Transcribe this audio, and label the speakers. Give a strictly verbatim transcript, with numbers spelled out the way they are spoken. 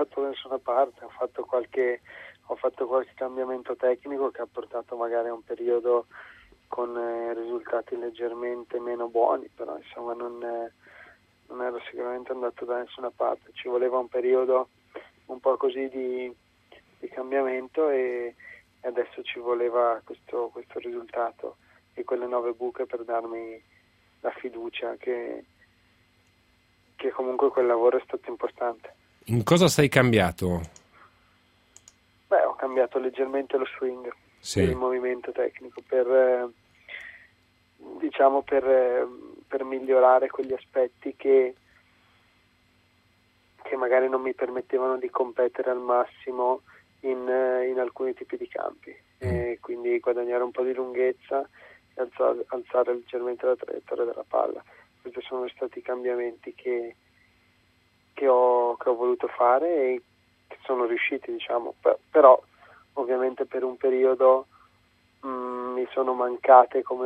Speaker 1: andato da nessuna parte, ho fatto qualche ho fatto qualche cambiamento tecnico che ha portato magari a un periodo con eh, risultati leggermente meno buoni, però insomma non, eh, non ero sicuramente andato da nessuna parte, ci voleva un periodo un po' così di, di cambiamento e, e adesso ci voleva questo, questo risultato e quelle nove buche per darmi la fiducia che, che comunque quel lavoro è stato importante.
Speaker 2: In cosa sei cambiato?
Speaker 1: Beh, ho cambiato leggermente lo swing,
Speaker 2: Sì.
Speaker 1: il movimento tecnico per eh, diciamo per, eh, per migliorare quegli aspetti che che magari non mi permettevano di competere al massimo in, eh, in alcuni tipi di campi, e quindi guadagnare un po' di lunghezza e alzare, alzare leggermente la traiettoria della palla. Questi sono stati i cambiamenti che, che, ho, che ho voluto fare e che sono riusciti, diciamo, per, però ovviamente per un periodo mh, mi sono mancate come